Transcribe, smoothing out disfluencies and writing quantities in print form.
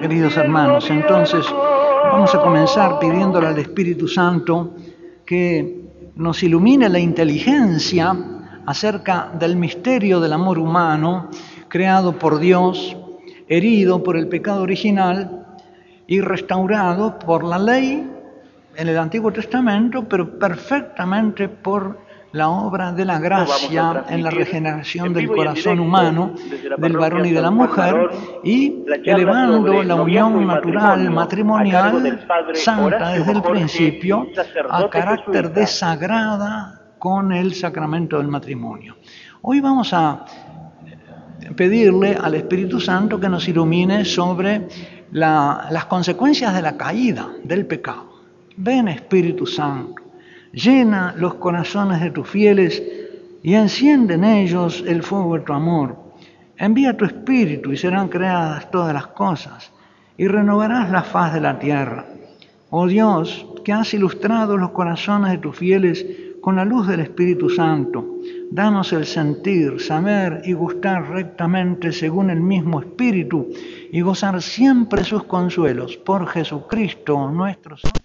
queridos hermanos. Entonces, vamos a comenzar pidiéndole al Espíritu Santo que nos ilumine la inteligencia acerca del misterio del amor humano, creado por Dios, herido por el pecado original y restaurado por la ley en el Antiguo Testamento, pero perfectamente por la obra de la gracia en la regeneración del corazón humano, del varón y de la mujer, y elevando la unión natural matrimonial santa desde el principio a carácter de sagrada con el sacramento del matrimonio. Hoy vamos a pedirle al Espíritu Santo que nos ilumine sobre las consecuencias de la caída, del pecado. Ven, Espíritu Santo, llena los corazones de tus fieles y enciende en ellos el fuego de tu amor. Envía tu Espíritu y serán creadas todas las cosas y renovarás la faz de la tierra. Oh Dios, que has ilustrado los corazones de tus fieles con la luz del Espíritu Santo, danos el sentir, saber y gustar rectamente según el mismo Espíritu y gozar siempre sus consuelos por Jesucristo nuestro Señor.